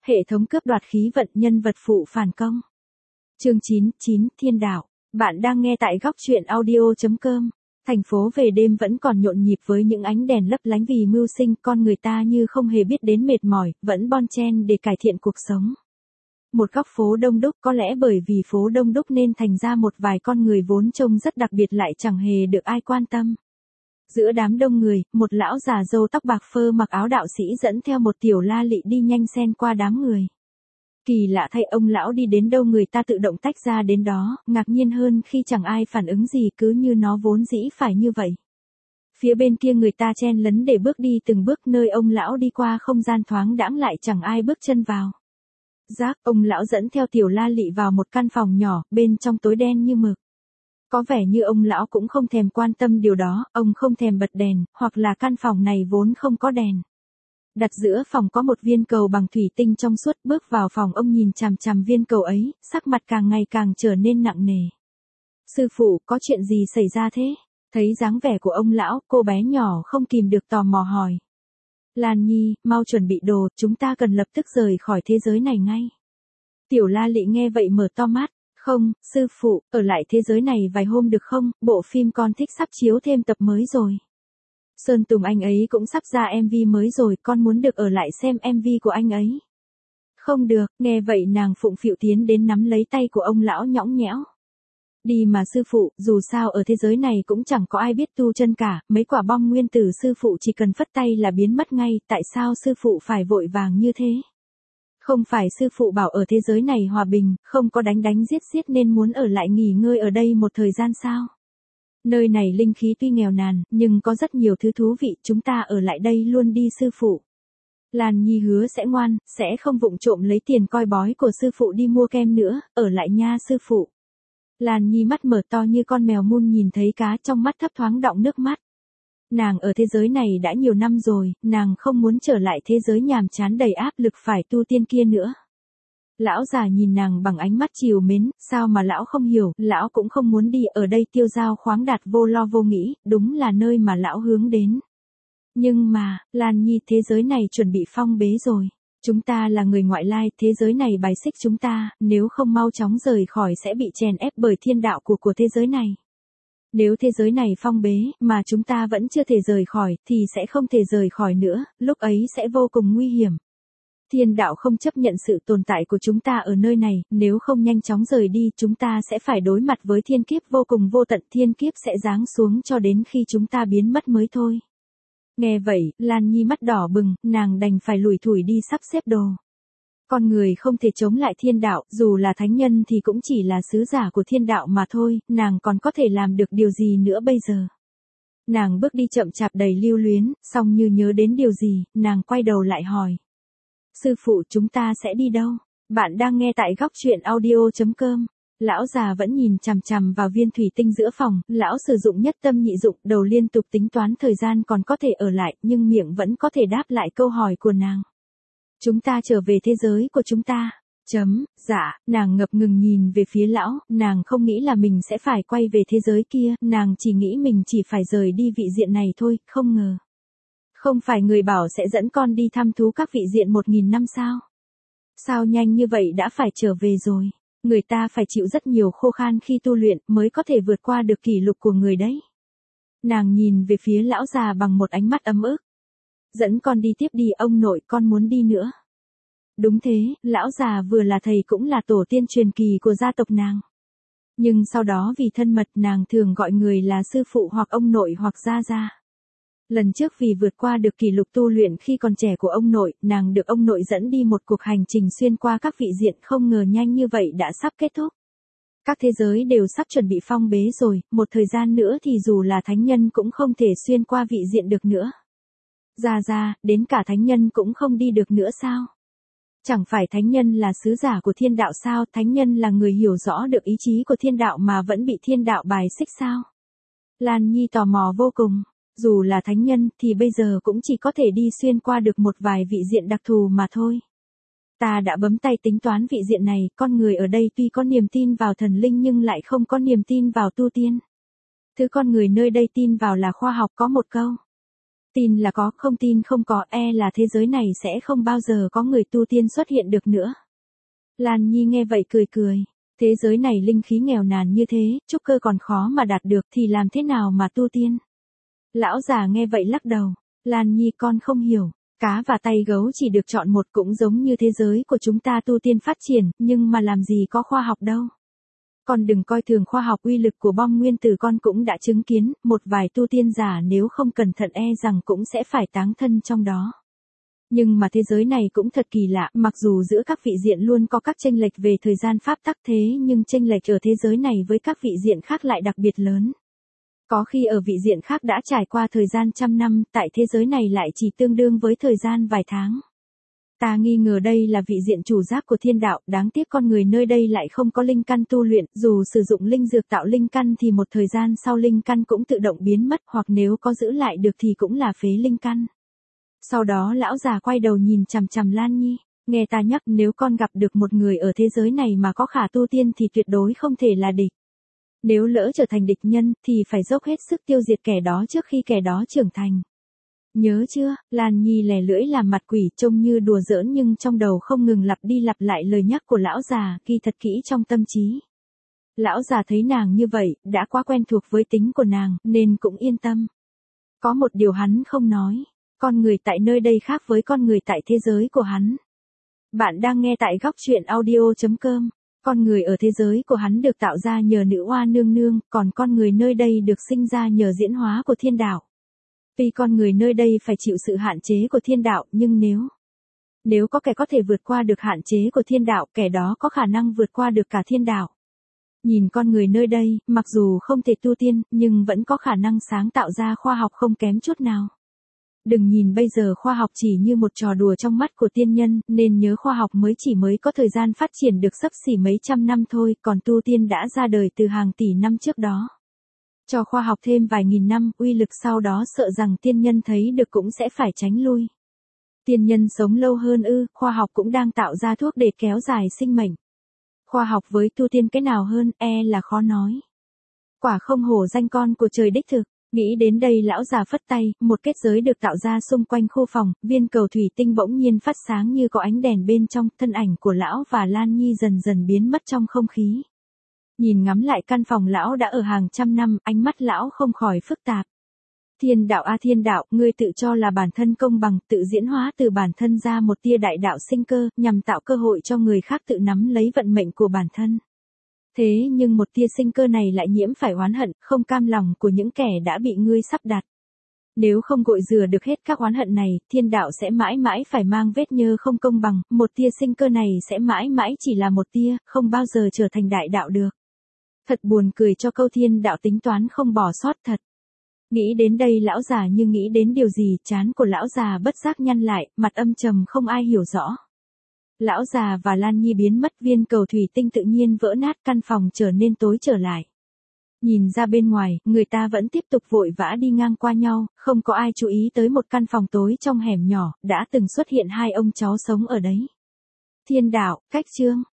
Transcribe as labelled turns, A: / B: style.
A: Hệ thống cướp đoạt khí vận, nhân vật phụ phản công. Chương 9, Thiên đạo. Bạn đang nghe tại góc truyện audio.com. Thành phố về đêm vẫn còn nhộn nhịp với những ánh đèn lấp lánh vì mưu sinh, con người ta như không hề biết đến mệt mỏi, vẫn bon chen để cải thiện cuộc sống. Một góc phố đông đúc, có lẽ bởi vì phố đông đúc nên thành ra một vài con người vốn trông rất đặc biệt lại chẳng hề được ai quan tâm. Giữa đám đông người, một lão già râu tóc bạc phơ mặc áo đạo sĩ dẫn theo một tiểu la lị đi nhanh xen qua đám người. Kỳ lạ thay, ông lão đi đến đâu người ta tự động tách ra đến đó, ngạc nhiên hơn khi chẳng ai phản ứng gì, cứ như nó vốn dĩ phải như vậy. Phía bên kia người ta chen lấn để bước đi từng bước, nơi ông lão đi qua không gian thoáng đãng lại chẳng ai bước chân vào. Rác, ông lão dẫn theo tiểu la lị vào một căn phòng nhỏ, bên trong tối đen như mực. Có vẻ như ông lão cũng không thèm quan tâm điều đó, ông không thèm bật đèn, hoặc là căn phòng này vốn không có đèn. Đặt giữa phòng có một viên cầu bằng thủy tinh trong suốt, bước vào phòng ông nhìn chằm chằm viên cầu ấy, sắc mặt càng ngày càng trở nên nặng nề. Sư phụ, có chuyện gì xảy ra thế? Thấy dáng vẻ của ông lão, cô bé nhỏ không kìm được tò mò hỏi. Lan Nhi, mau chuẩn bị đồ, chúng ta cần lập tức rời khỏi thế giới này ngay. Tiểu la lị nghe vậy mở to mắt. Không, sư phụ, ở lại thế giới này vài hôm được không, bộ phim con thích sắp chiếu thêm tập mới rồi. Sơn Tùng anh ấy cũng sắp ra MV mới rồi, con muốn được ở lại xem MV của anh ấy. Không được, nghe vậy nàng phụng phịu tiến đến nắm lấy tay của ông lão nhõng nhẽo. Đi mà sư phụ, dù sao ở thế giới này cũng chẳng có ai biết tu chân cả, mấy quả bom nguyên tử sư phụ chỉ cần phất tay là biến mất ngay, tại sao sư phụ phải vội vàng như thế? Không phải sư phụ bảo ở thế giới này hòa bình, không có đánh đánh giết giết nên muốn ở lại nghỉ ngơi ở đây một thời gian sao? Nơi này linh khí tuy nghèo nàn, nhưng có rất nhiều thứ thú vị, chúng ta ở lại đây luôn đi sư phụ. Lan Nhi hứa sẽ ngoan, sẽ không vụng trộm lấy tiền coi bói của sư phụ đi mua kem nữa, ở lại nha sư phụ. Lan Nhi mắt mở to như con mèo mun nhìn thấy cá, trong mắt thấp thoáng đọng nước mắt. Nàng ở thế giới này đã nhiều năm rồi, nàng không muốn trở lại thế giới nhàm chán đầy áp lực phải tu tiên kia nữa. Lão già nhìn nàng bằng ánh mắt trìu mến, sao mà lão không hiểu, lão cũng không muốn đi, ở đây tiêu dao khoáng đạt vô lo vô nghĩ, đúng là nơi mà lão hướng đến. Nhưng mà, Lan Nhi, thế giới này chuẩn bị phong bế rồi. Chúng ta là người ngoại lai, thế giới này bài xích chúng ta, nếu không mau chóng rời khỏi sẽ bị chèn ép bởi thiên đạo của thế giới này. Nếu thế giới này phong bế, mà chúng ta vẫn chưa thể rời khỏi, thì sẽ không thể rời khỏi nữa, lúc ấy sẽ vô cùng nguy hiểm. Thiên đạo không chấp nhận sự tồn tại của chúng ta ở nơi này, nếu không nhanh chóng rời đi, chúng ta sẽ phải đối mặt với thiên kiếp vô cùng vô tận, thiên kiếp sẽ giáng xuống cho đến khi chúng ta biến mất mới thôi. Nghe vậy, Lan Nhi mắt đỏ bừng, nàng đành phải lủi thủi đi sắp xếp đồ. Con người không thể chống lại thiên đạo, dù là thánh nhân thì cũng chỉ là sứ giả của thiên đạo mà thôi, nàng còn có thể làm được điều gì nữa bây giờ. Nàng bước đi chậm chạp đầy lưu luyến, song như nhớ đến điều gì, nàng quay đầu lại hỏi. Sư phụ, chúng ta sẽ đi đâu? Bạn đang nghe tại góc truyện audio.com. Lão già vẫn nhìn chằm chằm vào viên thủy tinh giữa phòng, lão sử dụng nhất tâm nhị dụng, đầu liên tục tính toán thời gian còn có thể ở lại, nhưng miệng vẫn có thể đáp lại câu hỏi của nàng. Chúng ta trở về thế giới của chúng ta. Dạ, nàng ngập ngừng nhìn về phía lão, nàng không nghĩ là mình sẽ phải quay về thế giới kia, nàng chỉ nghĩ mình chỉ phải rời đi vị diện này thôi, không ngờ. Không phải người bảo sẽ dẫn con đi thăm thú các vị diện 1000 năm sao? Sao nhanh như vậy đã phải trở về rồi? Người ta phải chịu rất nhiều khô khan khi tu luyện mới có thể vượt qua được kỷ lục của người đấy. Nàng nhìn về phía lão già bằng một ánh mắt ấm ức. Dẫn con đi tiếp đi ông nội, con muốn đi nữa. Đúng thế, lão già vừa là thầy cũng là tổ tiên truyền kỳ của gia tộc nàng. Nhưng sau đó vì thân mật nàng thường gọi người là sư phụ hoặc ông nội hoặc gia gia. Lần trước vì vượt qua được kỷ lục tu luyện khi còn trẻ của ông nội, nàng được ông nội dẫn đi một cuộc hành trình xuyên qua các vị diện, không ngờ nhanh như vậy đã sắp kết thúc. Các thế giới đều sắp chuẩn bị phong bế rồi, một thời gian nữa thì dù là thánh nhân cũng không thể xuyên qua vị diện được nữa. Ra, đến cả thánh nhân cũng không đi được nữa sao? Chẳng phải thánh nhân là sứ giả của thiên đạo sao, thánh nhân là người hiểu rõ được ý chí của thiên đạo mà vẫn bị thiên đạo bài xích sao? Lan Nhi tò mò vô cùng. Dù là thánh nhân thì bây giờ cũng chỉ có thể đi xuyên qua được một vài vị diện đặc thù mà thôi. Ta đã bấm tay tính toán vị diện này, con người ở đây tuy có niềm tin vào thần linh nhưng lại không có niềm tin vào tu tiên. Thứ con người nơi đây tin vào là khoa học, có một câu. Tin là có, không tin không có, là thế giới này sẽ không bao giờ có người tu tiên xuất hiện được nữa. Lan Nhi nghe vậy cười cười. Thế giới này linh khí nghèo nàn như thế, trúc cơ còn khó mà đạt được thì làm thế nào mà tu tiên? Lão già nghe vậy lắc đầu. Lan Nhi con không hiểu. Cá và tay gấu chỉ được chọn một cũng giống như thế giới của chúng ta tu tiên phát triển, nhưng mà làm gì có khoa học đâu. Con đừng coi thường khoa học, uy lực của bom nguyên tử con cũng đã chứng kiến, một vài tu tiên giả nếu không cẩn thận rằng cũng sẽ phải táng thân trong đó. Nhưng mà thế giới này cũng thật kỳ lạ, mặc dù giữa các vị diện luôn có các chênh lệch về thời gian pháp tắc thế nhưng chênh lệch ở thế giới này với các vị diện khác lại đặc biệt lớn. Có khi ở vị diện khác đã trải qua thời gian trăm năm, tại thế giới này lại chỉ tương đương với thời gian vài tháng. Ta nghi ngờ đây là vị diện chủ giác của thiên đạo, đáng tiếc con người nơi đây lại không có linh căn tu luyện, dù sử dụng linh dược tạo linh căn thì một thời gian sau linh căn cũng tự động biến mất, hoặc nếu có giữ lại được thì cũng là phế linh căn. Sau đó lão già quay đầu nhìn chằm chằm Lan Nhi, nghe ta nhắc, nếu con gặp được một người ở thế giới này mà có khả tu tiên thì tuyệt đối không thể là địch. Nếu lỡ trở thành địch nhân thì phải dốc hết sức tiêu diệt kẻ đó trước khi kẻ đó trưởng thành. Nhớ chưa? Lan Nhi lè lưỡi làm mặt quỷ, trông như đùa giỡn nhưng trong đầu không ngừng lặp đi lặp lại lời nhắc của lão già, ghi thật kỹ trong tâm trí. Lão già thấy nàng như vậy, đã quá quen thuộc với tính của nàng, nên cũng yên tâm. Có một điều hắn không nói, con người tại nơi đây khác với con người tại thế giới của hắn. Bạn đang nghe tại góc truyện audio.com. Con người ở thế giới của hắn được tạo ra nhờ nữ oa nương nương, còn con người nơi đây được sinh ra nhờ diễn hóa của thiên đạo. Tuy con người nơi đây phải chịu sự hạn chế của thiên đạo, nhưng nếu có kẻ có thể vượt qua được hạn chế của thiên đạo, kẻ đó có khả năng vượt qua được cả thiên đạo. Nhìn con người nơi đây, mặc dù không thể tu tiên, nhưng vẫn có khả năng sáng tạo ra khoa học không kém chút nào. Đừng nhìn bây giờ khoa học chỉ như một trò đùa trong mắt của tiên nhân, nên nhớ khoa học mới có thời gian phát triển được xấp xỉ mấy trăm năm thôi, còn tu tiên đã ra đời từ hàng tỷ năm trước đó. Cho khoa học thêm vài nghìn năm, uy lực sau đó sợ rằng tiên nhân thấy được cũng sẽ phải tránh lui. Tiên nhân sống lâu hơn khoa học cũng đang tạo ra thuốc để kéo dài sinh mệnh. Khoa học với tu tiên cái nào hơn, là khó nói. Quả không hổ danh con của trời đích thực. Nghĩ đến đây lão già phất tay, một kết giới được tạo ra xung quanh khu phòng, viên cầu thủy tinh bỗng nhiên phát sáng như có ánh đèn bên trong, thân ảnh của lão và Lan Nhi dần dần biến mất trong không khí. Nhìn ngắm lại căn phòng lão đã ở hàng trăm năm, ánh mắt lão không khỏi phức tạp. Thiên đạo a thiên đạo, ngươi tự cho là bản thân công bằng, tự diễn hóa từ bản thân ra một tia đại đạo sinh cơ, nhằm tạo cơ hội cho người khác tự nắm lấy vận mệnh của bản thân. Thế nhưng một tia sinh cơ này lại nhiễm phải oán hận, không cam lòng của những kẻ đã bị ngươi sắp đặt. Nếu không gội rửa được hết các oán hận này, thiên đạo sẽ mãi mãi phải mang vết nhơ không công bằng, một tia sinh cơ này sẽ mãi mãi chỉ là một tia, không bao giờ trở thành đại đạo được. Thật buồn cười cho câu thiên đạo tính toán không bỏ sót thật. Nghĩ đến đây lão già như nghĩ đến điều gì, trán của lão già bất giác nhăn lại, mặt âm trầm không ai hiểu rõ. Lão già và Lan Nhi biến mất, viên cầu thủy tinh tự nhiên vỡ nát, căn phòng trở nên tối trở lại. Nhìn ra bên ngoài, người ta vẫn tiếp tục vội vã đi ngang qua nhau, không có ai chú ý tới một căn phòng tối trong hẻm nhỏ, đã từng xuất hiện hai ông cháu sống ở đấy. Thiên đạo, cách chương.